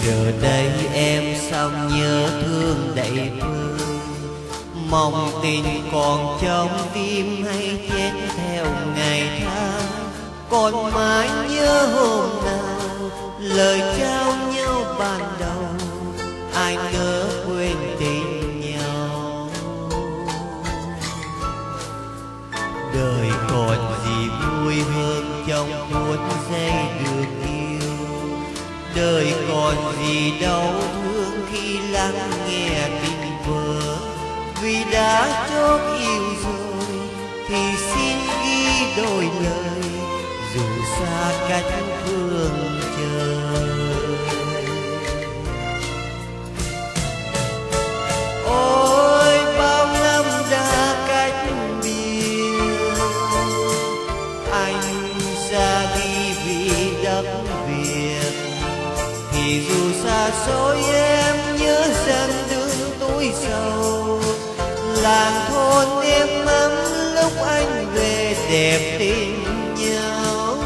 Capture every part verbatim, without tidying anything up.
giờ đây em xong nhớ thương đầy vơi, mong tình còn trong tim hay chết theo ngày tháng. Còn mãi nhớ hôm nào lời trao nhau ban đầu, ai ngờ quên tình nhau. Đời còn gì vui hơn trong phút giây được yêu, đời còn gì đau thương khi lắng nghe tình vỡ. Vì đã chót yêu rồi thì xin ghi đôi lời, dù xa cách phương trời. Ôi bao năm đã cách biệt, anh ra đi vì đất Việt. Thì dù xa xôi em nhớ rằng đường tối sầu, làng thôn êm ấm lúc anh về đẹp tình nhau.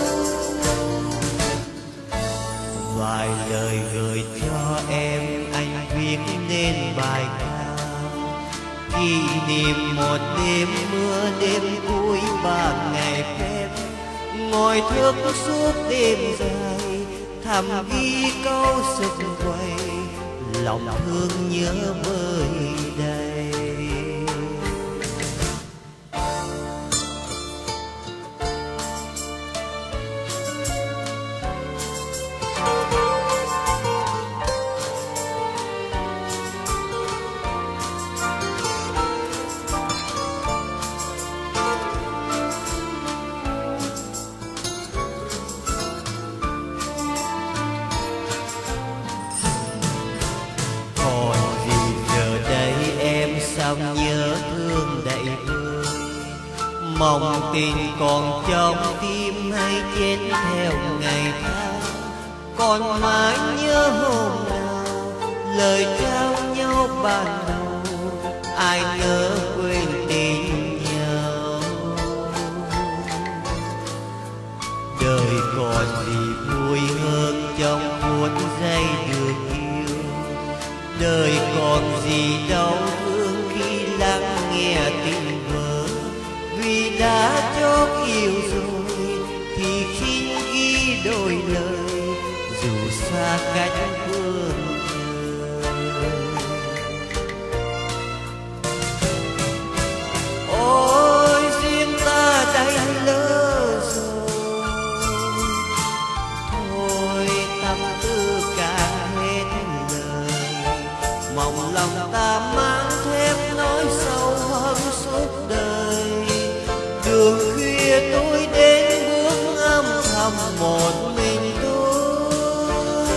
Vài lời gửi cho em anh viết nên bài ca, kỷ niệm một đêm mưa đêm vui ba ngày phép. Ngồi thức suốt đêm dài thầm ghi câu sực quay, lòng thương nhớ vơi đầy. Xong nhớ thương đầy vơi, mong tình còn trong tim hay chết theo ngày tháng. Còn mãi nhớ hôm nào lời trao nhau ban đầu, ai ngờ quên tình nhau. Đời còn gì vui hơn trong phút giây được yêu, đời còn gì đau thương khi lắng nghe tình vỡ. Vì đã chót yêu rồi thì xin ghi đôi lời, dù xa cách phương trời. Ôi riêng ta đây lỡ rồi, thôi tâm tư càng hết lời. Mong lòng ta mang thêm nỗi sâu hơn suốt đời. Đường khuya tôi đến bước âm thầm một mình tôi.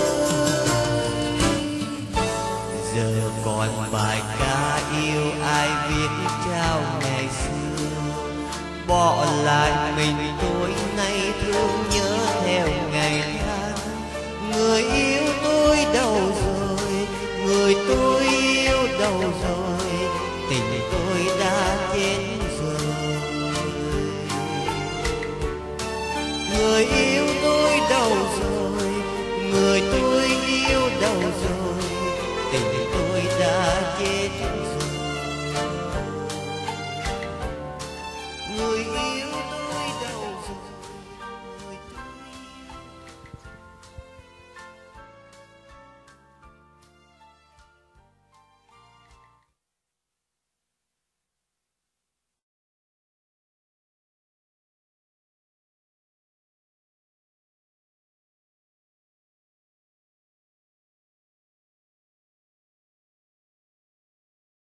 Giờ còn bài ca yêu ai viết trao ngày xưa, bỏ lại mình tôi nay thương nhớ theo ngày tháng. Người yêu tôi đâu